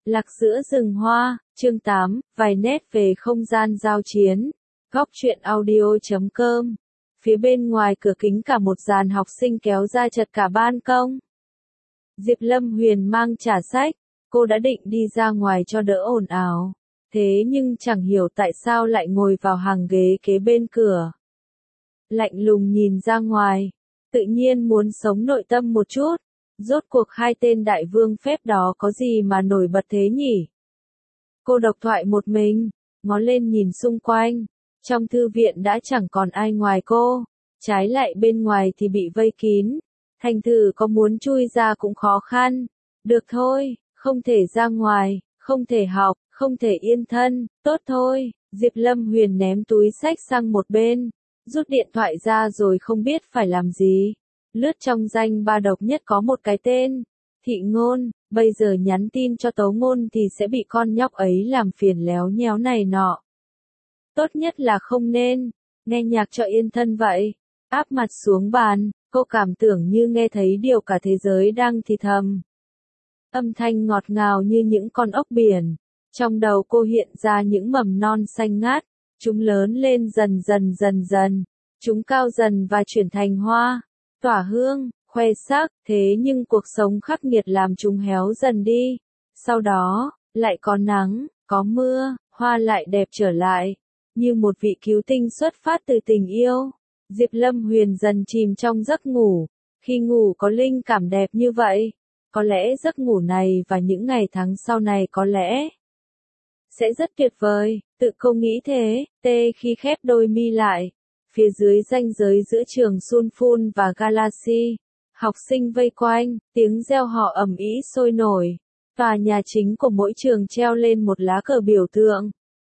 Lạc giữa rừng hoa, chương 8, vài nét về không gian giao chiến. Góc truyện audio.com. Phía bên ngoài cửa kính cả một dàn học sinh kéo ra chật cả ban công. Diệp Lâm Huyền mang trả sách, cô đã định đi ra ngoài cho đỡ ồn ào. Thế nhưng chẳng hiểu tại sao lại ngồi vào hàng ghế kế bên cửa. Lạnh lùng nhìn ra ngoài, tự nhiên muốn sống nội tâm một chút. Rốt cuộc hai tên đại vương phép đó có gì mà nổi bật thế nhỉ? Cô độc thoại một mình, ngó lên nhìn xung quanh. Trong thư viện đã chẳng còn ai ngoài cô. Trái lại bên ngoài thì bị vây kín. Thành thử có muốn chui ra cũng khó khăn. Được thôi, không thể ra ngoài, không thể học, không thể yên thân, tốt thôi. Diệp Lâm Huyền ném túi sách sang một bên. Rút điện thoại ra rồi không biết phải làm gì. Lướt trong danh ba độc nhất có một cái tên, Thị Ngôn, bây giờ nhắn tin cho Tấu Ngôn thì sẽ bị con nhóc ấy làm phiền léo nhéo này nọ. Tốt nhất là không nên, nghe nhạc cho yên thân vậy. Áp mặt xuống bàn, cô cảm tưởng như nghe thấy điều cả thế giới đang thì thầm. Âm thanh ngọt ngào như những con ốc biển. Trong đầu cô hiện ra những mầm non xanh ngát, chúng lớn lên dần. Chúng cao dần và chuyển thành hoa. Tỏa hương, khoe sắc, thế nhưng cuộc sống khắc nghiệt làm chúng héo dần đi. Sau đó, lại có nắng, có mưa, hoa lại đẹp trở lại. Như một vị cứu tinh xuất phát từ tình yêu. Diệp Lâm Huyền dần chìm trong giấc ngủ. Khi ngủ có linh cảm đẹp như vậy. Có lẽ giấc ngủ này và những ngày tháng sau này có lẽ sẽ rất tuyệt vời, tự cô nghĩ thế, khi khép đôi mi lại. Phía dưới ranh giới giữa trường Sunfun và Galaxy, học sinh vây quanh, tiếng reo hò ầm ĩ sôi nổi. Tòa nhà chính của mỗi trường treo lên một lá cờ biểu tượng.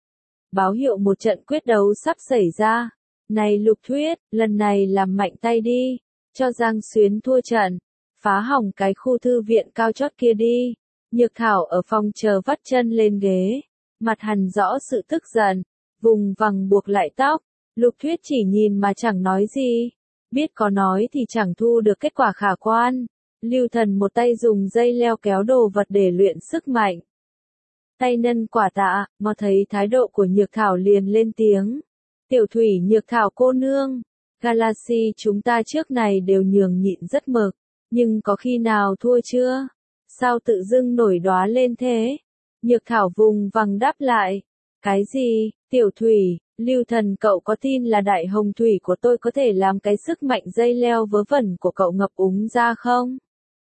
Báo hiệu một trận quyết đấu sắp xảy ra. Này Lục Thuyết, lần này làm mạnh tay đi, cho Giang Xuyến thua trận, phá hỏng cái khu thư viện cao chót kia đi. Nhược Thảo ở phòng chờ vắt chân lên ghế, mặt hằn rõ sự tức giận, vùng vằng buộc lại tóc. Lục Thuyết chỉ nhìn mà chẳng nói gì. Biết có nói thì chẳng thu được kết quả khả quan. Lưu Thần một tay dùng dây leo kéo đồ vật để luyện sức mạnh. Tay nâng quả tạ, mà thấy thái độ của Nhược Thảo liền lên tiếng. Tiểu Thủy Nhược Thảo cô nương. Galaxy chúng ta trước này đều nhường nhịn rất mực. Nhưng có khi nào thua chưa? Sao tự dưng nổi đóa lên thế? Nhược Thảo vùng vằng đáp lại. Cái gì, Tiểu Thủy? Lưu Thần cậu có tin là đại hồng thủy của tôi có thể làm cái sức mạnh dây leo vớ vẩn của cậu ngập úng ra không?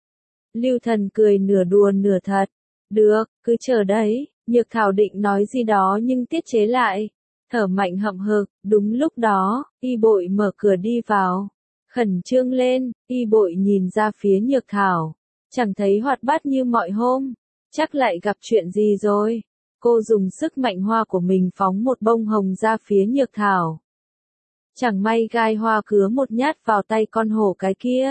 Lưu Thần cười nửa đùa nửa thật. Được, cứ chờ đấy. Nhược Thảo định nói gì đó nhưng tiết chế lại. Thở mạnh hậm hực, đúng lúc đó, Y Bội mở cửa đi vào. Khẩn trương lên, Y Bội nhìn ra phía Nhược Thảo. Chẳng thấy hoạt bát như mọi hôm. Chắc lại gặp chuyện gì rồi. Cô dùng sức mạnh hoa của mình phóng một bông hồng ra phía Nhược Thảo. Chẳng may gai hoa cứa một nhát vào tay con hổ cái kia.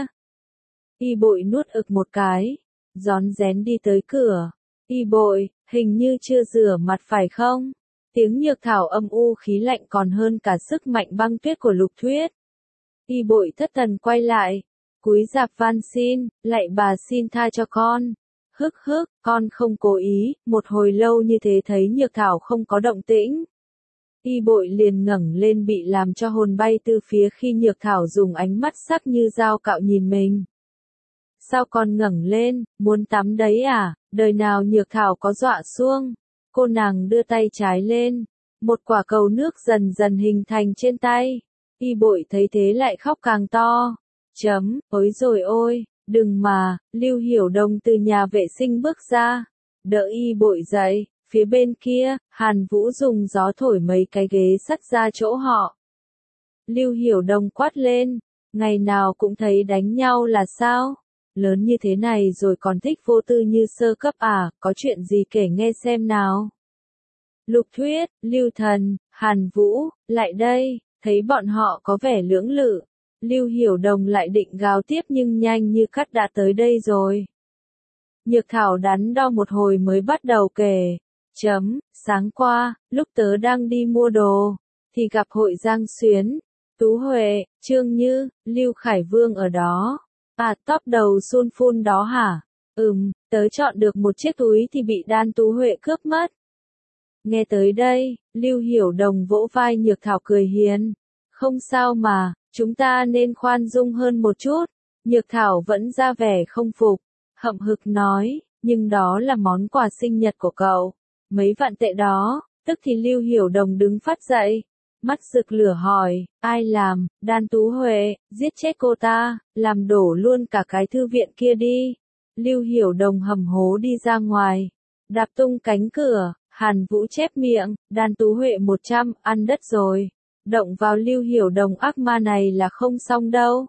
Y Bội nuốt ực một cái, rón rén đi tới cửa. Y Bội, hình như chưa rửa mặt phải không? Tiếng Nhược Thảo âm u khí lạnh còn hơn cả sức mạnh băng tuyết của Lục Thuyết. Y Bội thất thần quay lại, cúi rạp van xin, lạy bà xin tha cho con. Hức, con không cố ý. Một hồi lâu như thế thấy Nhược Thảo không có động tĩnh. Y Bội liền ngẩng lên bị làm cho hồn bay từ phía khi Nhược Thảo dùng ánh mắt sắc như dao cạo nhìn mình. Sao con ngẩng lên, muốn tắm đấy à? Đời nào Nhược Thảo có dọa xuông. Cô nàng đưa tay trái lên. Một quả cầu nước dần dần hình thành trên tay. Y Bội thấy thế lại khóc càng to. Ôi rồi ôi. Đừng mà, Lưu Hiểu Đông từ nhà vệ sinh bước ra, đỡ Y Bội dậy, phía bên kia, Hàn Vũ dùng gió thổi mấy cái ghế sắt ra chỗ họ. Lưu Hiểu Đông quát lên, ngày nào cũng thấy đánh nhau là sao? Lớn như thế này rồi còn thích vô tư như sơ cấp à, có chuyện gì kể nghe xem nào. Lục Thuyết, Lưu Thần, Hàn Vũ, lại đây, thấy bọn họ có vẻ lưỡng lự. Lưu Hiểu Đồng lại định gào tiếp nhưng nhanh như cắt đã tới đây rồi. Nhược Thảo đắn đo một hồi mới bắt đầu kể. Sáng qua, lúc tớ đang đi mua đồ, thì gặp hội Giang Xuyến, Tú Huệ, Trương Như, Lưu Khải Vương ở đó. À, tóc đầu Sunfun đó hả? Tớ chọn được một chiếc túi thì bị Đan Tú Huệ cướp mất. Nghe tới đây, Lưu Hiểu Đồng vỗ vai Nhược Thảo cười hiền. Không sao mà, chúng ta nên khoan dung hơn một chút. Nhược Thảo vẫn ra vẻ không phục, hậm hực nói, nhưng đó là món quà sinh nhật của cậu. Mấy vạn tệ đó, tức thì Lưu Hiểu Đồng đứng phát dậy. Mắt rực lửa hỏi, ai làm? Đan Tú Huệ, giết chết cô ta, làm đổ luôn cả cái thư viện kia đi. Lưu Hiểu Đồng hầm hố đi ra ngoài, đạp tung cánh cửa, Hàn Vũ chép miệng, Đan Tú Huệ 100, ăn đất rồi. Động vào Lưu Hiểu Đồng ác ma này là không xong đâu.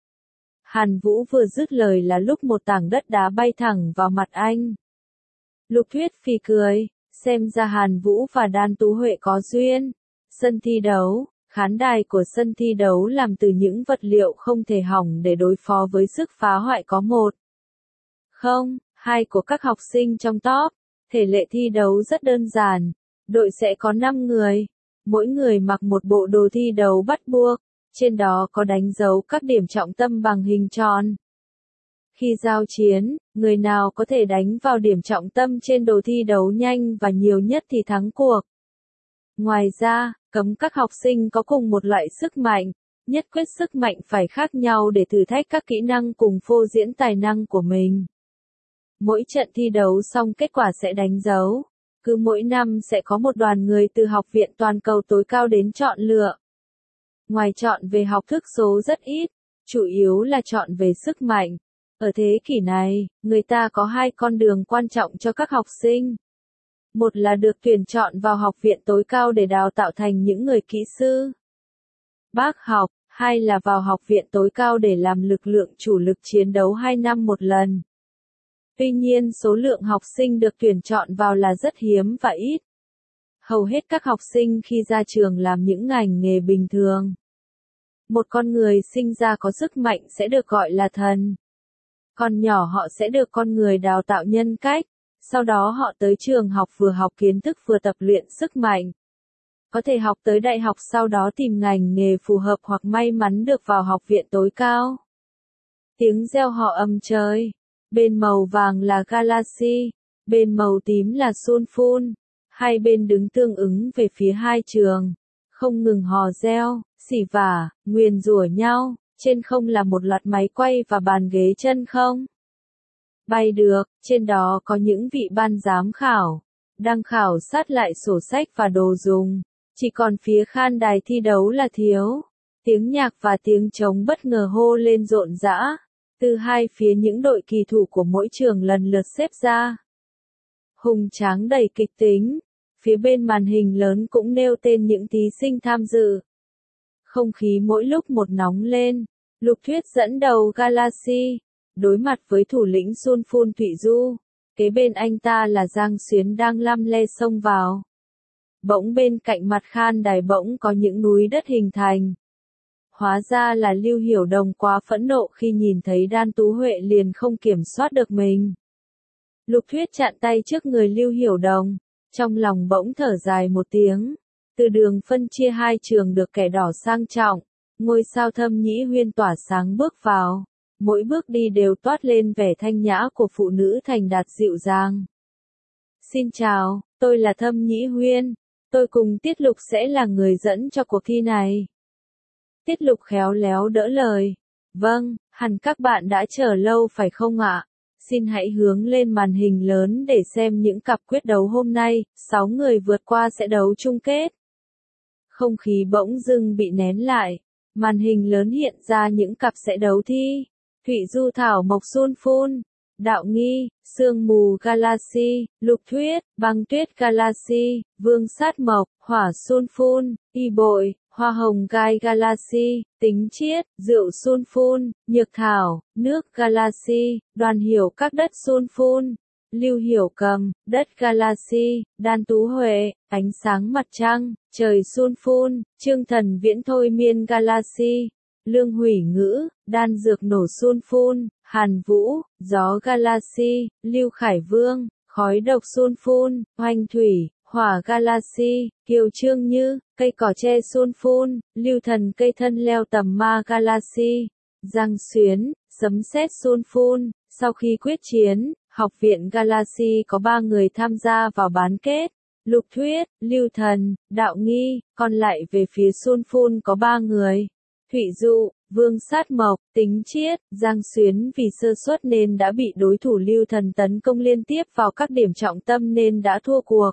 Hàn Vũ vừa dứt lời là lúc một tảng đất đá bay thẳng vào mặt anh. Lục Thuyết phì cười, xem ra Hàn Vũ và Đan Tú Huệ có duyên. Sân thi đấu, khán đài của sân thi đấu làm từ những vật liệu không thể hỏng để đối phó với sức phá hoại có một. Không, hai của các học sinh trong top. Thể lệ thi đấu rất đơn giản. Đội sẽ có 5 người. Mỗi người mặc một bộ đồ thi đấu bắt buộc. Trên đó có đánh dấu các điểm trọng tâm bằng hình tròn. Khi giao chiến, người nào có thể đánh vào điểm trọng tâm trên đồ thi đấu nhanh và nhiều nhất thì thắng cuộc. Ngoài ra, cấm các học sinh có cùng một loại sức mạnh. Nhất quyết sức mạnh phải khác nhau để thử thách các kỹ năng cùng phô diễn tài năng của mình. Mỗi trận thi đấu xong kết quả sẽ đánh dấu. Cứ mỗi năm sẽ có một đoàn người từ học viện toàn cầu tối cao đến chọn lựa. Ngoài chọn về học thức số rất ít, chủ yếu là chọn về sức mạnh. Ở thế kỷ này, người ta có hai con đường quan trọng cho các học sinh. Một là được tuyển chọn vào học viện tối cao để đào tạo thành những người kỹ sư, bác học, hai là vào học viện tối cao để làm lực lượng chủ lực chiến đấu 2 năm một lần. Tuy nhiên số lượng học sinh được tuyển chọn vào là rất hiếm và ít. Hầu hết các học sinh khi ra trường làm những ngành nghề bình thường. Một con người sinh ra có sức mạnh sẽ được gọi là thần. Còn nhỏ họ sẽ được con người đào tạo nhân cách, sau đó họ tới trường học vừa học kiến thức vừa tập luyện sức mạnh. Có thể học tới đại học sau đó tìm ngành nghề phù hợp hoặc may mắn được vào học viện tối cao. Tiếng reo hò âm trời. Bên màu vàng là Galaxy, bên màu tím là Sunfun. Hai bên đứng tương ứng về phía hai trường, không ngừng hò reo, xỉ vả, nguyền rủa nhau. Trên không là một loạt máy quay và bàn ghế chân không bay được, trên đó có những vị ban giám khảo, đang khảo sát lại sổ sách và đồ dùng. Chỉ còn phía khan đài thi đấu là thiếu. Tiếng nhạc và tiếng trống bất ngờ hô lên rộn rã. Từ hai phía những đội kỳ thủ của mỗi trường lần lượt xếp ra. Hùng tráng đầy kịch tính. Phía bên màn hình lớn cũng nêu tên những thí sinh tham dự. Không khí mỗi lúc một nóng lên. Lục Thuyết dẫn đầu Galaxy, đối mặt với thủ lĩnh Sunfun Thụy Du. Kế bên anh ta là Giang Xuyến đang lăm le xông vào. Bỗng bên cạnh mặt khan đài bỗng có những núi đất hình thành. Hóa ra là Lưu Hiểu Đồng quá phẫn nộ khi nhìn thấy Đan Tú Huệ liền không kiểm soát được mình. Lục Thuyết chặn tay trước người Lưu Hiểu Đồng, trong lòng bỗng thở dài một tiếng. Từ đường phân chia hai trường được kẻ đỏ sang trọng, ngôi sao Thâm Nhĩ Huyên tỏa sáng bước vào. Mỗi bước đi đều toát lên vẻ thanh nhã của phụ nữ thành đạt dịu dàng. Xin chào, tôi là Thâm Nhĩ Huyên. Tôi cùng Tiết Lục sẽ là người dẫn cho cuộc thi này. Tiết Lục khéo léo đỡ lời. Vâng, hẳn các bạn đã chờ lâu phải không ạ? Xin hãy hướng lên màn hình lớn để xem những cặp quyết đấu hôm nay, 6 người vượt qua sẽ đấu chung kết. Không khí bỗng dưng bị nén lại. Màn hình lớn hiện ra những cặp sẽ đấu thi. Thụy Du Thảo Mộc Sunfun, Đạo Nghi, Sương Mù Galaxy, Lục Thuyết, Băng Tuyết Galaxy, Vương Sát Mộc, Hỏa Sunfun, Y Bội, Hoa Hồng Gai Galaxy, Tính Chiết, Rượu Sunfun, Nhược Thảo, Nước Galaxy, Đoàn Hiểu các đất Sunfun, Lưu Hiểu Cầm, Đất Galaxy, Đan Tú Huệ, Ánh Sáng Mặt Trăng, Trời Sunfun, Chương Thần Viễn Thôi Miên Galaxy, Lương Hủy Ngữ, Đan Dược Nổ Sunfun, Hàn Vũ, Gió Galaxy, Lưu Khải Vương, Khói Độc Sunfun, Hoành Thủy, Hỏa Galaxy, Kiều Trương Như, Cây Cỏ Tre Sunfun, Lưu Thần Cây Thân Leo Tầm Ma Galaxy, Giang Xuyến, Sấm Sét Sunfun. Sau khi quyết chiến, Học viện Galaxy có 3 người tham gia vào bán kết. Lục Thuyết, Lưu Thần, Đạo Nghi, còn lại về phía Sun Phun có 3 người. Thụy Dụ, Vương Sát Mộc, Tính Chiết, Giang Xuyến vì sơ suất nên đã bị đối thủ Lưu Thần tấn công liên tiếp vào các điểm trọng tâm nên đã thua cuộc.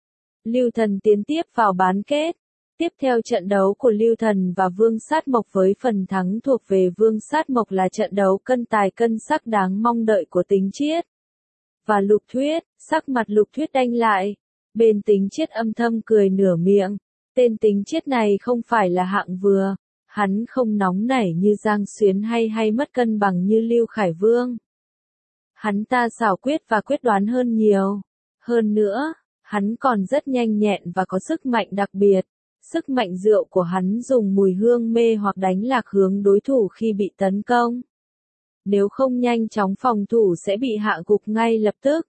Lưu Thần tiến tiếp vào bán kết. Tiếp theo trận đấu của Lưu Thần và Vương Sát Mộc với phần thắng thuộc về Vương Sát Mộc là trận đấu cân tài cân sắc đáng mong đợi của Tính Chiết và Lục Thuyết. Sắc mặt Lục Thuyết đanh lại. Bên Tính Chiết âm thầm cười nửa miệng. Tên Tính Chiết này không phải là hạng vừa. Hắn không nóng nảy như Giang Xuyến hay mất cân bằng như Lưu Khải Vương. Hắn ta xảo quyết và quyết đoán hơn nhiều. Hơn nữa, hắn còn rất nhanh nhẹn và có sức mạnh đặc biệt. Sức mạnh rượu của hắn dùng mùi hương mê hoặc đánh lạc hướng đối thủ khi bị tấn công. Nếu không nhanh chóng phòng thủ sẽ bị hạ gục ngay lập tức.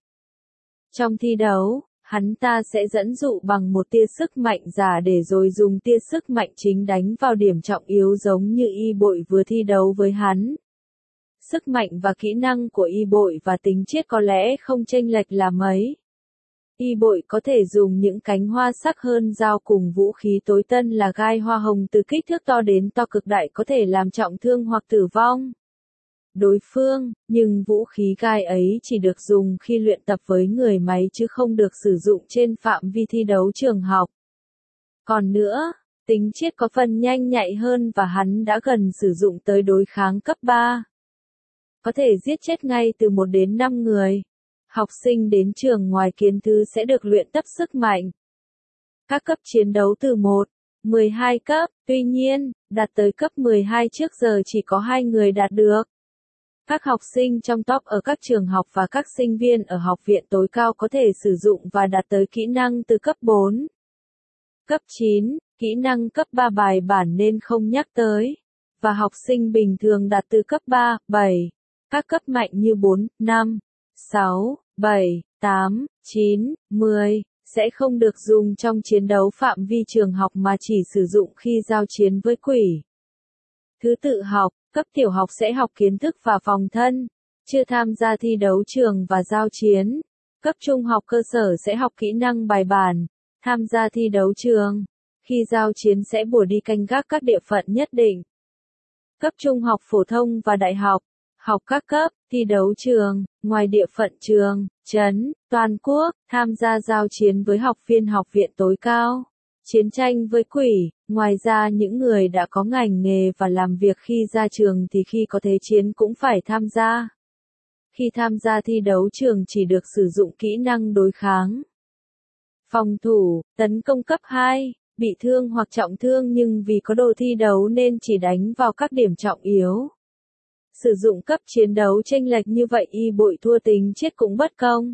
Trong thi đấu, hắn ta sẽ dẫn dụ bằng một tia sức mạnh giả để rồi dùng tia sức mạnh chính đánh vào điểm trọng yếu giống như Y Bội vừa thi đấu với hắn. Sức mạnh và kỹ năng của Y Bội và Tính Chiết có lẽ không chênh lệch là mấy. Y Bội có thể dùng những cánh hoa sắc hơn dao cùng vũ khí tối tân là gai hoa hồng từ kích thước to đến to cực đại có thể làm trọng thương hoặc tử vong đối phương, nhưng vũ khí gai ấy chỉ được dùng khi luyện tập với người máy chứ không được sử dụng trên phạm vi thi đấu trường học. Còn nữa, Tính Chiết có phần nhanh nhạy hơn và hắn đã gần sử dụng tới đối kháng cấp 3. Có thể giết chết ngay từ 1 đến 5 người. Học sinh đến trường ngoài kiến thư sẽ được luyện tập sức mạnh. Các cấp chiến đấu từ 1-12 cấp, tuy nhiên, đạt tới cấp 12 trước giờ chỉ có 2 người đạt được. Các học sinh trong top ở các trường học và các sinh viên ở học viện tối cao có thể sử dụng và đạt tới kỹ năng từ cấp 4. Cấp 9, kỹ năng cấp 3 bài bản nên không nhắc tới. Và học sinh bình thường đạt từ cấp 3, 7. Các cấp mạnh như 4, 5, 6, 7, 8, 9, 10, sẽ không được dùng trong chiến đấu phạm vi trường học mà chỉ sử dụng khi giao chiến với quỷ. Thứ tự học, cấp tiểu học sẽ học kiến thức và phòng thân, chưa tham gia thi đấu trường và giao chiến. Cấp trung học cơ sở sẽ học kỹ năng bài bản, tham gia thi đấu trường. Khi giao chiến sẽ bủa đi canh gác các địa phận nhất định. Cấp trung học phổ thông và đại học, học các cấp, thi đấu trường, ngoài địa phận trường, trấn, toàn quốc, tham gia giao chiến với học viên học viện tối cao. Chiến tranh với quỷ, ngoài ra những người đã có ngành nghề và làm việc khi ra trường thì khi có thế chiến cũng phải tham gia. Khi tham gia thi đấu trường chỉ được sử dụng kỹ năng đối kháng. Phòng thủ, tấn công cấp 2, bị thương hoặc trọng thương nhưng vì có đồ thi đấu nên chỉ đánh vào các điểm trọng yếu. Sử dụng cấp chiến đấu chênh lệch như vậy Y Bội thua Tính Chiết cũng bất công.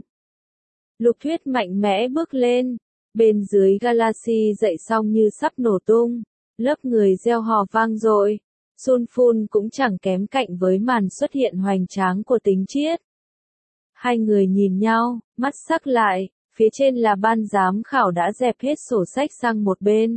Lục Thuyết mạnh mẽ bước lên. Bên dưới Galaxy dậy xong như sắp nổ tung. Lớp người reo hò vang dội. Sun Phun cũng chẳng kém cạnh với màn xuất hiện hoành tráng của Tính Chiết. Hai người nhìn nhau, mắt sắc lại. Phía trên là ban giám khảo đã dẹp hết sổ sách sang một bên.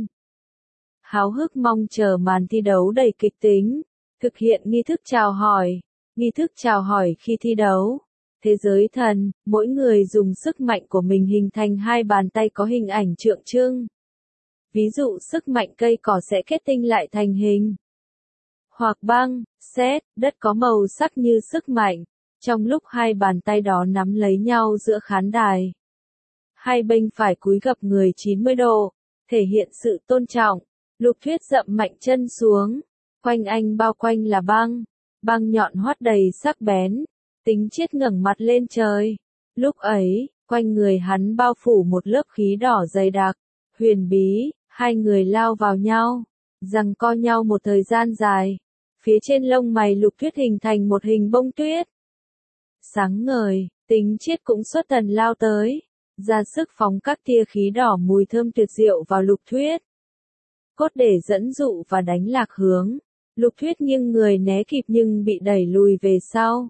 Háo hức mong chờ màn thi đấu đầy kịch tính. Thực hiện nghi thức chào hỏi. Nghi thức chào hỏi khi thi đấu. Thế giới thần, mỗi người dùng sức mạnh của mình hình thành 2 bàn tay có hình ảnh tượng trưng. Ví dụ sức mạnh cây cỏ sẽ kết tinh lại thành hình. Hoặc băng, sét, đất có màu sắc như sức mạnh. Trong lúc 2 bàn tay đó nắm lấy nhau giữa khán đài. Hai bên phải cúi gập người 90 độ, thể hiện sự tôn trọng. Lục Thuyết dậm mạnh chân xuống. Quanh anh bao quanh là băng. Băng nhọn hoắt đầy sắc bén. Tính Chiết ngẩng mặt lên trời. Lúc ấy, quanh người hắn bao phủ một lớp khí đỏ dày đặc, huyền bí, hai người lao vào nhau, giằng co nhau một thời gian dài. Phía trên lông mày Lục Thuyết hình thành một hình bông tuyết. Sáng ngời, Tính Chiết cũng xuất thần lao tới, ra sức phóng các tia khí đỏ mùi thơm tuyệt diệu vào Lục Thuyết. Cốt để dẫn dụ và đánh lạc hướng. Lục Thuyết nghiêng người né kịp nhưng bị đẩy lùi về sau.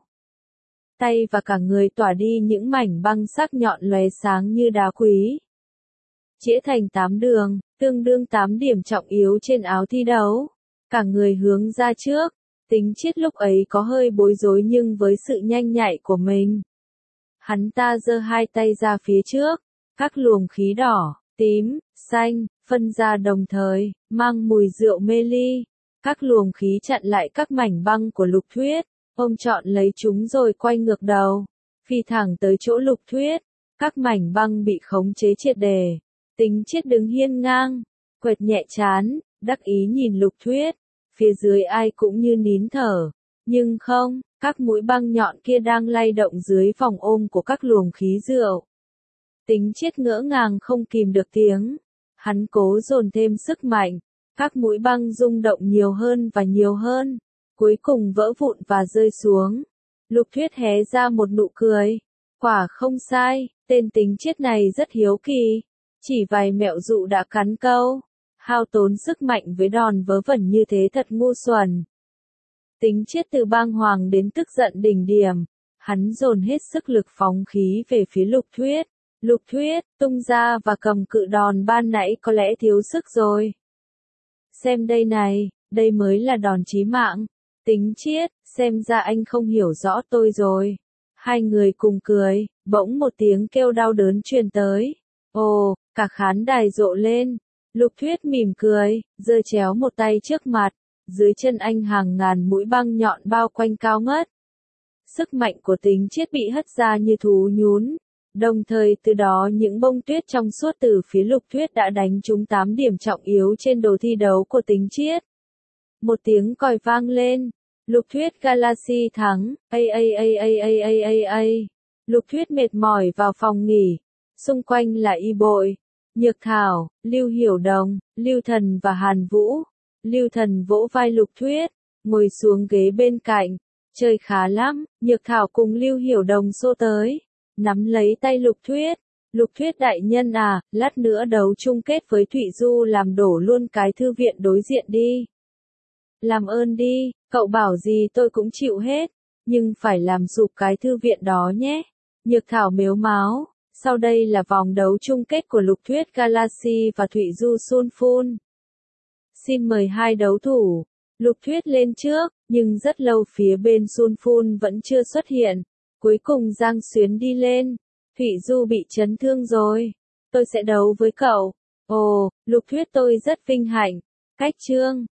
Tay và cả người tỏa đi những mảnh băng sắc nhọn lóe sáng như đá quý. Chĩa thành 8 đường, tương đương 8 điểm trọng yếu trên áo thi đấu. Cả người hướng ra trước. Tính Chiết lúc ấy có hơi bối rối nhưng với sự nhanh nhạy của mình, Hắn ta giơ hai tay ra phía trước, các luồng khí đỏ, tím, xanh, phân ra đồng thời, mang mùi rượu mê ly. Các luồng khí chặn lại các mảnh băng của Lục Thuyết, ông chọn lấy chúng rồi quay ngược đầu, phi thẳng tới chỗ Lục Thuyết. Các mảnh băng bị khống chế triệt để. Tính Chiết đứng hiên ngang, quệt nhẹ trán, đắc ý nhìn Lục Thuyết. Phía dưới ai cũng như nín thở. Nhưng không, các mũi băng nhọn kia đang lay động dưới vòng ôm của các luồng khí rượu. Tính Chiết ngỡ ngàng không kìm được tiếng. Hắn cố dồn thêm sức mạnh. Các mũi băng rung động nhiều hơn và nhiều hơn. Cuối cùng vỡ vụn và rơi xuống. Lục Thuyết hé ra một nụ cười. Quả không sai, tên Tính Chiết này rất hiếu kỳ. Chỉ vài mẹo dụ đã cắn câu. Hao tốn sức mạnh với đòn vớ vẩn như thế thật ngu xuẩn. Tính Chiết từ bàng hoàng đến tức giận đỉnh điểm. Hắn dồn hết sức lực phóng khí về phía Lục Thuyết. Lục Thuyết, tung ra và cầm cự đòn ban nãy có lẽ thiếu sức rồi. Xem đây này, đây mới là đòn chí mạng. Tính Chiết, xem ra anh không hiểu rõ tôi rồi. Hai người cùng cười, bỗng một tiếng kêu đau đớn truyền tới. Ồ, cả khán đài rộ lên. Lục Thuyết mỉm cười, giơ chéo một tay trước mặt. Dưới chân anh hàng ngàn mũi băng nhọn bao quanh cao ngất. Sức mạnh của Tính Chiết bị hất ra như thú nhún. Đồng thời từ đó những bông tuyết trong suốt từ phía Lục Thuyết đã đánh trúng 8 điểm trọng yếu trên đồ thi đấu của Tính Chiết. Một tiếng còi vang lên. Lục Thuyết Galaxy thắng. Lục Thuyết mệt mỏi vào phòng nghỉ. Xung quanh là Y Bội, Nhược Thảo, Lưu Hiểu Đồng, Lưu Thần và Hàn Vũ. Lưu Thần vỗ vai Lục Thuyết, ngồi xuống ghế bên cạnh. Chơi khá lắm. Nhược Thảo cùng Lưu Hiểu Đồng xô tới, nắm lấy tay Lục Thuyết. Lục Thuyết đại nhân à, lát nữa đấu chung kết với Thụy Du làm đổ luôn cái thư viện đối diện đi. Làm ơn đi, cậu bảo gì tôi cũng chịu hết, nhưng phải làm sụp cái thư viện đó nhé. Nhược Thảo mếu máo. Sau đây là vòng đấu chung kết của Lục Thuyết Galaxy và Thụy Du Sunfun. Xin mời hai đấu thủ. Lục Thuyết lên trước, nhưng rất lâu phía bên Sunfun vẫn chưa xuất hiện. Cuối cùng Giang Xuyến đi lên. Thụy Du bị chấn thương rồi. Tôi sẽ đấu với cậu. Ồ, Lục Thuyết tôi rất vinh hạnh. Cách chương.